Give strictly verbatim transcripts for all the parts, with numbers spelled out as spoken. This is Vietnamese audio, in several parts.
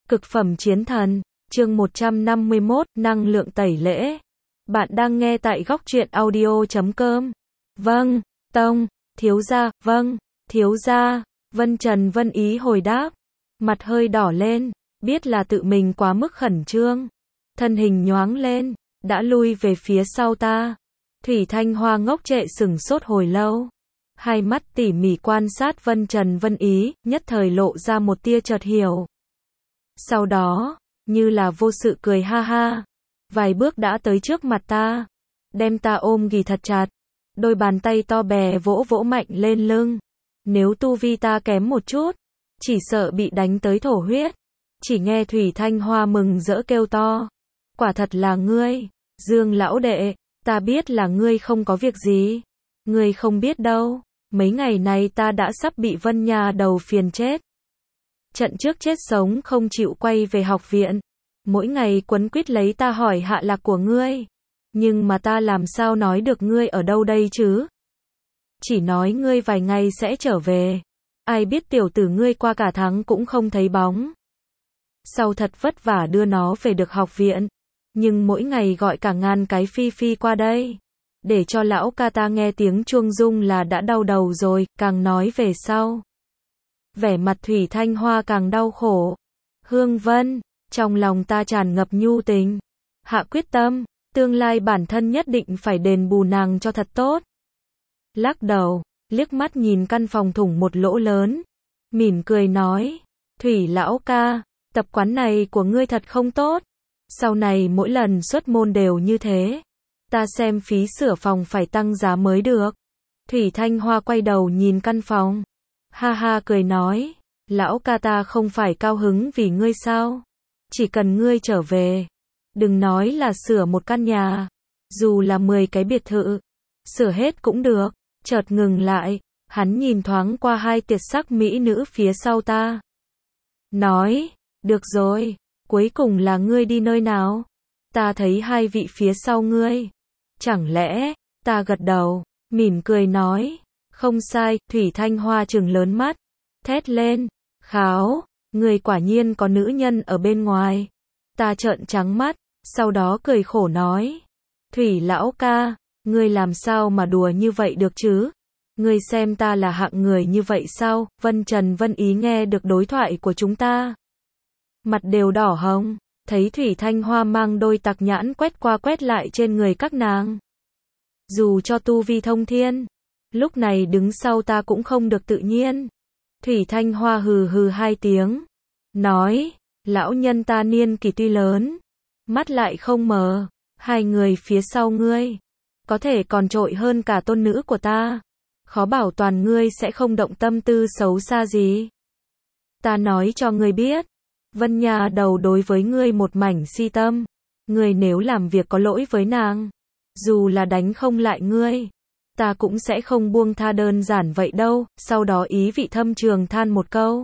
Cực phẩm chiến thần, chương một trăm năm mươi mốt, năng lượng tẩy lễ. Bạn đang nghe tại góc truyện audio chấm com. Vâng, Tông, thiếu gia, vâng, thiếu gia. Vân Trần Vân Ý hồi đáp, mặt hơi đỏ lên, biết là tự mình quá mức khẩn trương. Thân hình nhoáng lên, đã lui về phía sau ta. Thủy Thanh Hoa ngốc trệ sừng sốt hồi lâu. Hai mắt tỉ mỉ quan sát Vân Trần Vân Ý, nhất thời lộ ra một tia chợt hiểu. Sau đó, như là vô sự cười ha ha, vài bước đã tới trước mặt ta, đem ta ôm ghì thật chặt, đôi bàn tay to bè vỗ vỗ mạnh lên lưng. Nếu tu vi ta kém một chút, chỉ sợ bị đánh tới thổ huyết. Chỉ nghe Thủy Thanh Hoa mừng rỡ kêu to, quả thật là ngươi, Dương lão đệ, ta biết là ngươi không có việc gì. Ngươi không biết đâu, mấy ngày này ta đã sắp bị Vân nhà đầu phiền chết. Trận trước chết sống không chịu quay về học viện, mỗi ngày quấn quýt lấy ta hỏi hạ lạc của ngươi. Nhưng mà ta làm sao nói được ngươi ở đâu đây chứ? Chỉ nói ngươi vài ngày sẽ trở về. Ai biết tiểu tử ngươi qua cả tháng cũng không thấy bóng. Sau thật vất vả đưa nó về được học viện, nhưng mỗi ngày gọi cả ngàn cái phi phi qua đây. Để cho lão ca ta nghe tiếng chuông rung là đã đau đầu rồi, càng nói về sau. Vẻ mặt Thủy Thanh Hoa càng đau khổ. Hương Vân, trong lòng ta tràn ngập nhu tình. Hạ quyết tâm, tương lai bản thân nhất định phải đền bù nàng cho thật tốt. Lắc đầu, liếc mắt nhìn căn phòng thủng một lỗ lớn. Mỉm cười nói, Thủy lão ca, tập quán này của ngươi thật không tốt. Sau này mỗi lần xuất môn đều như thế. Ta xem phí sửa phòng phải tăng giá mới được. Thủy Thanh Hoa quay đầu nhìn căn phòng. Ha ha cười nói, lão ca ta không phải cao hứng vì ngươi sao? Chỉ cần ngươi trở về, đừng nói là sửa một căn nhà, dù là mười cái biệt thự, sửa hết cũng được. Chợt ngừng lại, hắn nhìn thoáng qua hai tuyệt sắc mỹ nữ phía sau ta. Nói, được rồi, cuối cùng là ngươi đi nơi nào? Ta thấy hai vị phía sau ngươi. Chẳng lẽ, ta gật đầu, mỉm cười nói, không sai. Thủy Thanh Hoa trừng lớn mắt, thét lên, kháo, người quả nhiên có nữ nhân ở bên ngoài. Ta trợn trắng mắt, sau đó cười khổ nói, Thủy lão ca, ngươi làm sao mà đùa như vậy được chứ? Ngươi xem ta là hạng người như vậy sao? Vân Trần Vân Ý nghe được đối thoại của chúng ta, mặt đều đỏ hồng, thấy Thủy Thanh Hoa mang đôi tặc nhãn quét qua quét lại trên người các nàng. Dù cho tu vi thông thiên, lúc này đứng sau ta cũng không được tự nhiên. Thủy Thanh Hoa hừ hừ hai tiếng, nói, lão nhân ta niên kỷ tuy lớn, mắt lại không mờ, hai người phía sau ngươi, có thể còn trội hơn cả tôn nữ của ta. Khó bảo toàn ngươi sẽ không động tâm tư xấu xa gì. Ta nói cho ngươi biết, Vân nhà đầu đối với ngươi một mảnh si tâm. Ngươi nếu làm việc có lỗi với nàng, dù là đánh không lại ngươi, ta cũng sẽ không buông tha đơn giản vậy đâu. Sau đó ý vị thâm trường than một câu,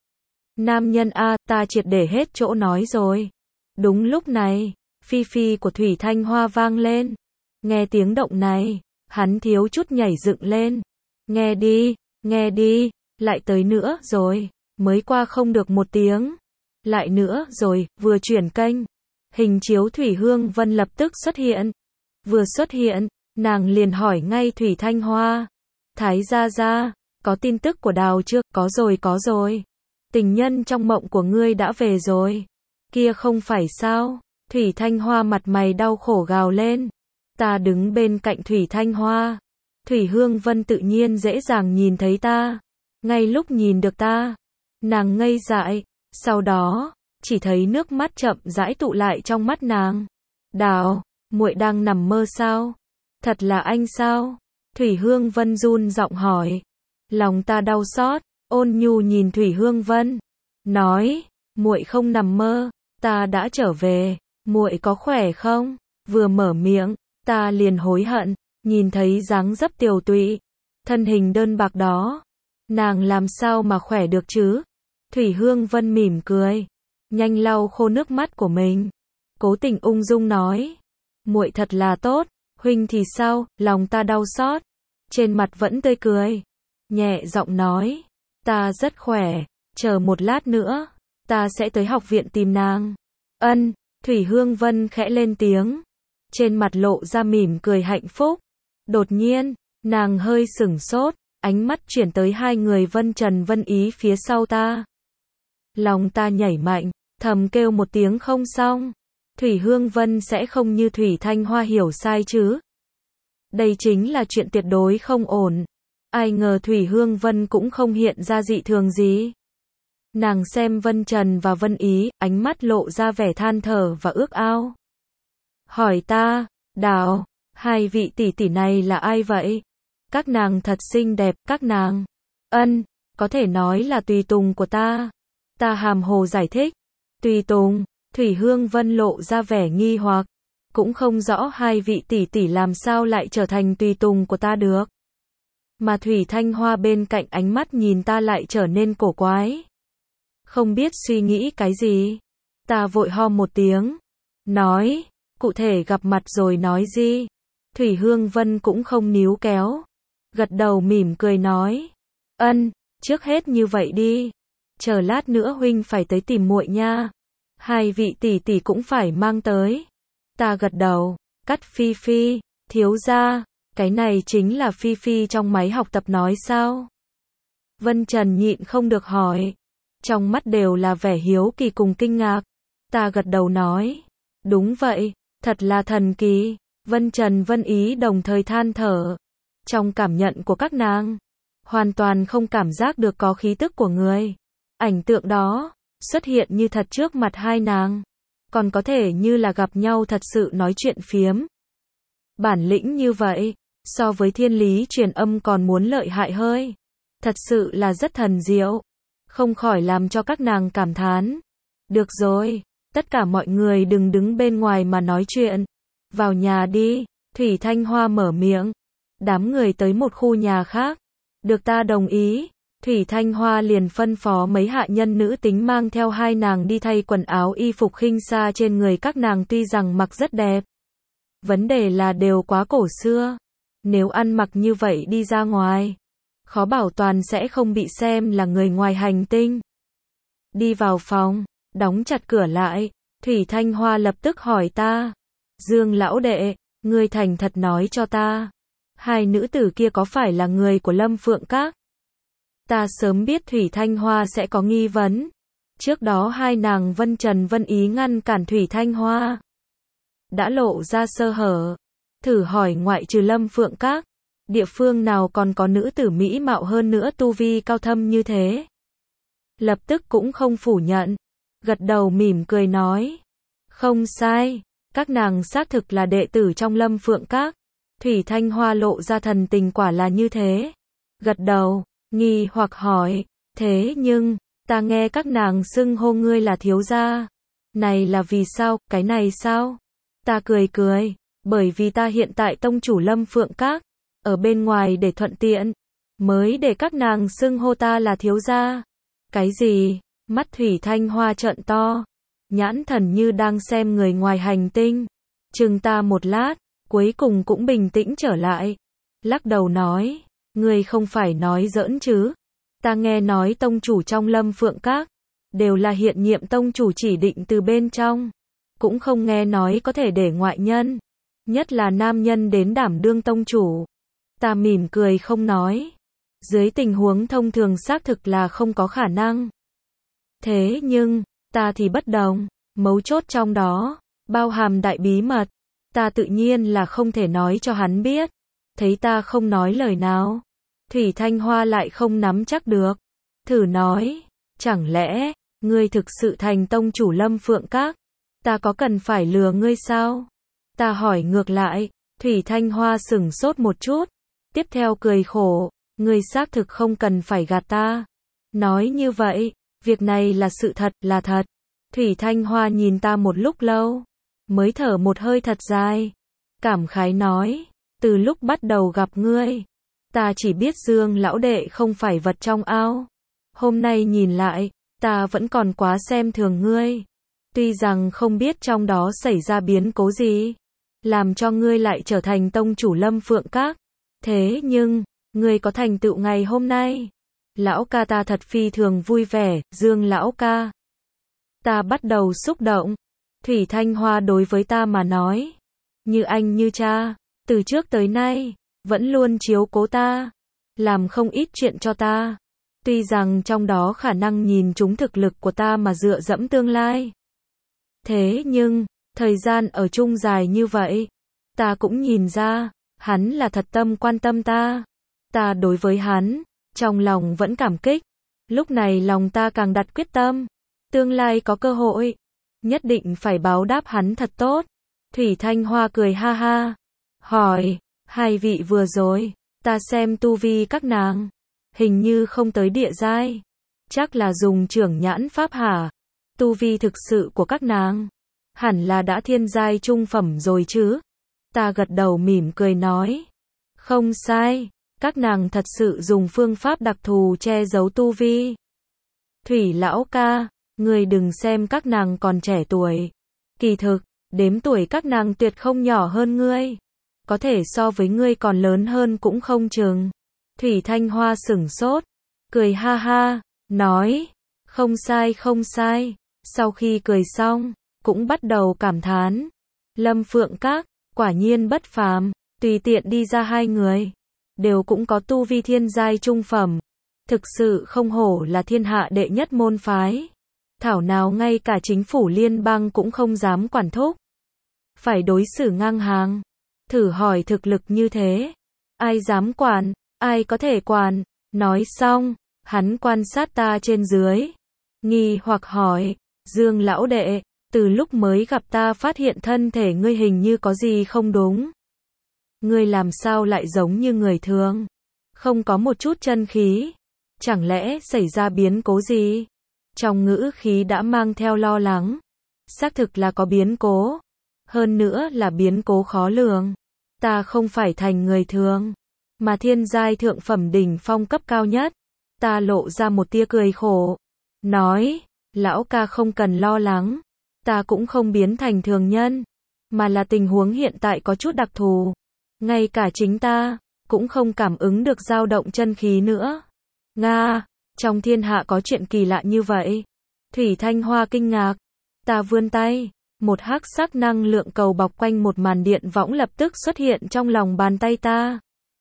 nam nhân a, ta triệt để hết chỗ nói rồi. Đúng lúc này, phi phi của Thủy Thanh Hoa vang lên. Nghe tiếng động này, hắn thiếu chút nhảy dựng lên. Nghe đi, nghe đi, lại tới nữa rồi, mới qua không được một tiếng. Lại nữa rồi, vừa chuyển kênh, hình chiếu Thủy Hương Vân lập tức xuất hiện. Vừa xuất hiện, nàng liền hỏi ngay Thủy Thanh Hoa, Thái gia gia, có tin tức của Đào chưa? Có rồi có rồi, tình nhân trong mộng của ngươi đã về rồi. Kia không phải sao? Thủy Thanh Hoa mặt mày đau khổ gào lên. Ta đứng bên cạnh Thủy Thanh Hoa, Thủy Hương Vân tự nhiên dễ dàng nhìn thấy ta. Ngay lúc nhìn được ta, nàng ngây dại, sau đó, chỉ thấy nước mắt chậm rãi tụ lại trong mắt nàng. Đào, muội đang nằm mơ sao? Thật là anh sao? Thủy Hương Vân run giọng hỏi. Lòng ta đau xót, ôn nhu nhìn Thủy Hương Vân, nói, muội không nằm mơ, ta đã trở về, muội có khỏe không? Vừa mở miệng, ta liền hối hận, nhìn thấy dáng dấp tiều tụy, thân hình đơn bạc đó, nàng làm sao mà khỏe được chứ? Thủy Hương Vân mỉm cười, nhanh lau khô nước mắt của mình, cố tình ung dung nói, muội thật là tốt, huynh thì sao? Lòng ta đau xót, trên mặt vẫn tươi cười, nhẹ giọng nói, ta rất khỏe, chờ một lát nữa, ta sẽ tới học viện tìm nàng. Ân, Thủy Hương Vân khẽ lên tiếng. Trên mặt lộ ra mỉm cười hạnh phúc. Đột nhiên, nàng hơi sửng sốt, ánh mắt chuyển tới hai người Vân Trần Vân Ý phía sau ta. Lòng ta nhảy mạnh, thầm kêu một tiếng không xong. Thủy Hương Vân sẽ không như Thủy Thanh Hoa hiểu sai chứ. Đây chính là chuyện tuyệt đối không ổn. Ai ngờ Thủy Hương Vân cũng không hiện ra dị thường gì. Nàng xem Vân Trần và Vân Ý, ánh mắt lộ ra vẻ than thở và ước ao. Hỏi ta, Đào, hai vị tỷ tỷ này là ai vậy? Các nàng thật xinh đẹp, các nàng. Ân, có thể nói là tùy tùng của ta. Ta hàm hồ giải thích. Tùy tùng, Thủy Hương Vân lộ ra vẻ nghi hoặc. Cũng không rõ hai vị tỷ tỷ làm sao lại trở thành tùy tùng của ta được. Mà Thủy Thanh Hoa bên cạnh ánh mắt nhìn ta lại trở nên cổ quái. Không biết suy nghĩ cái gì. Ta vội ho một tiếng. Nói, cụ thể gặp mặt rồi nói gì. Thủy Hương Vân cũng không níu kéo. Gật đầu mỉm cười nói. Ân, trước hết như vậy đi. Chờ lát nữa huynh phải tới tìm muội nha. Hai vị tỷ tỷ cũng phải mang tới. Ta gật đầu, cắt Phi Phi, thiếu gia, cái này chính là Phi Phi trong máy học tập nói sao? Vân Trần nhịn không được hỏi. Trong mắt đều là vẻ hiếu kỳ cùng kinh ngạc. Ta gật đầu nói. Đúng vậy, thật là thần kỳ. Vân Trần Vân Ý đồng thời than thở. Trong cảm nhận của các nàng, hoàn toàn không cảm giác được có khí tức của người. Ảnh tượng đó, xuất hiện như thật trước mặt hai nàng. Còn có thể như là gặp nhau thật sự nói chuyện phiếm. Bản lĩnh như vậy, so với thiên lý truyền âm còn muốn lợi hại hơi. Thật sự là rất thần diệu. Không khỏi làm cho các nàng cảm thán. Được rồi, tất cả mọi người đừng đứng bên ngoài mà nói chuyện. Vào nhà đi, Thủy Thanh Hoa mở miệng. Đám người tới một khu nhà khác. Được ta đồng ý. Thủy Thanh Hoa liền phân phó mấy hạ nhân nữ tính mang theo hai nàng đi thay quần áo y phục khinh xa trên người các nàng tuy rằng mặc rất đẹp. Vấn đề là đều quá cổ xưa. Nếu ăn mặc như vậy đi ra ngoài, khó bảo toàn sẽ không bị xem là người ngoài hành tinh. Đi vào phòng, đóng chặt cửa lại, Thủy Thanh Hoa lập tức hỏi ta. Dương lão đệ, ngươi thành thật nói cho ta. Hai nữ tử kia có phải là người của Lâm Phượng Các? Ta sớm biết Thủy Thanh Hoa sẽ có nghi vấn. Trước đó hai nàng Vân Trần Vân Ý ngăn cản Thủy Thanh Hoa. Đã lộ ra sơ hở. Thử hỏi ngoại trừ Lâm Phượng Các, địa phương nào còn có nữ tử mỹ mạo hơn nữa tu vi cao thâm như thế? Lập tức cũng không phủ nhận. Gật đầu mỉm cười nói. Không sai, các nàng xác thực là đệ tử trong Lâm Phượng Các. Thủy Thanh Hoa lộ ra thần tình quả là như thế. Gật đầu, nghi hoặc hỏi. Thế nhưng, ta nghe các nàng xưng hô ngươi là thiếu gia. Này là vì sao, cái này sao? Ta cười cười. Bởi vì ta hiện tại tông chủ Lâm Phượng Các. Ở bên ngoài để thuận tiện. Mới để các nàng xưng hô ta là thiếu gia. Cái gì? Mắt Thủy Thanh Hoa trợn to. Nhãn thần như đang xem người ngoài hành tinh. Chừng ta một lát, cuối cùng cũng bình tĩnh trở lại. Lắc đầu nói. Ngươi không phải nói giỡn chứ? Ta nghe nói tông chủ trong Lâm Phượng Các đều là hiện nhiệm tông chủ chỉ định từ bên trong. Cũng không nghe nói có thể để ngoại nhân, nhất là nam nhân đến đảm đương tông chủ. Ta mỉm cười không nói. Dưới tình huống thông thường xác thực là không có khả năng. Thế nhưng, ta thì bất đồng. Mấu chốt trong đó, bao hàm đại bí mật. Ta tự nhiên là không thể nói cho hắn biết. Thấy ta không nói lời nào, Thủy Thanh Hoa lại không nắm chắc được. Thử nói, chẳng lẽ, ngươi thực sự thành tông chủ Lâm Phượng Các? Ta có cần phải lừa ngươi sao? Ta hỏi ngược lại. Thủy Thanh Hoa sửng sốt một chút. Tiếp theo cười khổ. Ngươi xác thực không cần phải gạt ta. Nói như vậy, việc này là sự thật, là thật. Thủy Thanh Hoa nhìn ta một lúc lâu, mới thở một hơi thật dài. Cảm khái nói, từ lúc bắt đầu gặp ngươi, ta chỉ biết Dương lão đệ không phải vật trong ao. Hôm nay nhìn lại, ta vẫn còn quá xem thường ngươi. Tuy rằng không biết trong đó xảy ra biến cố gì, làm cho ngươi lại trở thành tông chủ Lâm Phượng Các. Thế nhưng, ngươi có thành tựu ngày hôm nay. Lão ca ta thật phi thường vui vẻ, Dương lão ca. Ta bắt đầu xúc động. Thủy Thanh Hoa đối với ta mà nói, như anh như cha, từ trước tới nay, vẫn luôn chiếu cố ta, làm không ít chuyện cho ta. Tuy rằng trong đó khả năng nhìn trúng thực lực của ta mà dựa dẫm tương lai. Thế nhưng, thời gian ở chung dài như vậy, ta cũng nhìn ra, hắn là thật tâm quan tâm ta. Ta đối với hắn, trong lòng vẫn cảm kích. Lúc này lòng ta càng đặt quyết tâm. Tương lai có cơ hội, nhất định phải báo đáp hắn thật tốt. Thủy Thanh Hoa cười ha ha. Hỏi, hai vị vừa rồi, ta xem tu vi các nàng. Hình như không tới địa giai. Chắc là dùng trưởng nhãn pháp hả? Tu vi thực sự của các nàng hẳn là đã thiên giai trung phẩm rồi chứ? Ta gật đầu mỉm cười nói. Không sai, các nàng thật sự dùng phương pháp đặc thù che giấu tu vi. Thủy lão ca, ngươi đừng xem các nàng còn trẻ tuổi. Kỳ thực, đếm tuổi các nàng tuyệt không nhỏ hơn ngươi. Có thể so với ngươi còn lớn hơn cũng không chừng. Thủy Thanh Hoa sửng sốt, cười ha ha, nói, không sai không sai. Sau khi cười xong, cũng bắt đầu cảm thán. Lâm Phượng Các, quả nhiên bất phàm, tùy tiện đi ra hai người, đều cũng có tu vi thiên giai trung phẩm. Thực sự không hổ là thiên hạ đệ nhất môn phái. Thảo nào ngay cả chính phủ liên bang cũng không dám quản thúc. Phải đối xử ngang hàng. Thử hỏi thực lực như thế, ai dám quản, ai có thể quản. Nói xong, hắn quan sát ta trên dưới, nghi hoặc hỏi, Dương lão đệ, từ lúc mới gặp ta phát hiện thân thể ngươi hình như có gì không đúng. Ngươi làm sao lại giống như người thường, không có một chút chân khí, chẳng lẽ xảy ra biến cố gì? Trong ngữ khí đã mang theo lo lắng. Xác thực là có biến cố, hơn nữa là biến cố khó lường. Ta không phải thành người thường, mà thiên giai thượng phẩm đỉnh phong cấp cao nhất. Ta lộ ra một tia cười khổ, nói, lão ca không cần lo lắng, ta cũng không biến thành thường nhân, mà là tình huống hiện tại có chút đặc thù. Ngay cả chính ta, cũng không cảm ứng được dao động chân khí nữa. Nga, trong thiên hạ có chuyện kỳ lạ như vậy? Thủy Thanh Hoa kinh ngạc. Ta vươn tay, một hắc sắc năng lượng cầu bọc quanh một màn điện võng lập tức xuất hiện trong lòng bàn tay ta.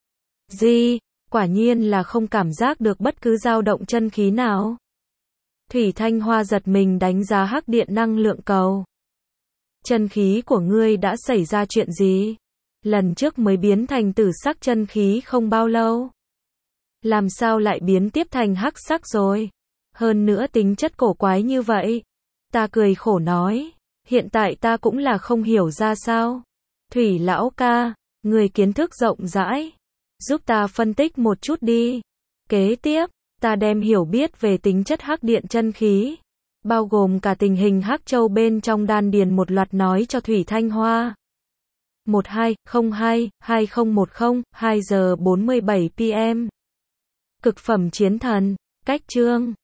Gì? Quả nhiên là không cảm giác được bất cứ dao động chân khí nào. Thủy Thanh Hoa giật mình đánh giá hắc điện năng lượng cầu. Chân khí của ngươi đã xảy ra chuyện gì? Lần trước mới biến thành tử sắc chân khí không bao lâu. Làm sao lại biến tiếp thành hắc sắc rồi? Hơn nữa tính chất cổ quái như vậy. Ta cười khổ nói, hiện tại ta cũng là không hiểu ra sao. Thủy lão ca, người kiến thức rộng rãi, giúp ta phân tích một chút đi. Kế tiếp, ta đem hiểu biết về tính chất hắc điện chân khí, bao gồm cả tình hình hắc châu bên trong đan điền một loạt nói cho Thủy Thanh Hoa. một hai không hai hai không một không, hai giờ bốn mươi bảy p m. Cực phẩm chiến thần, cách chương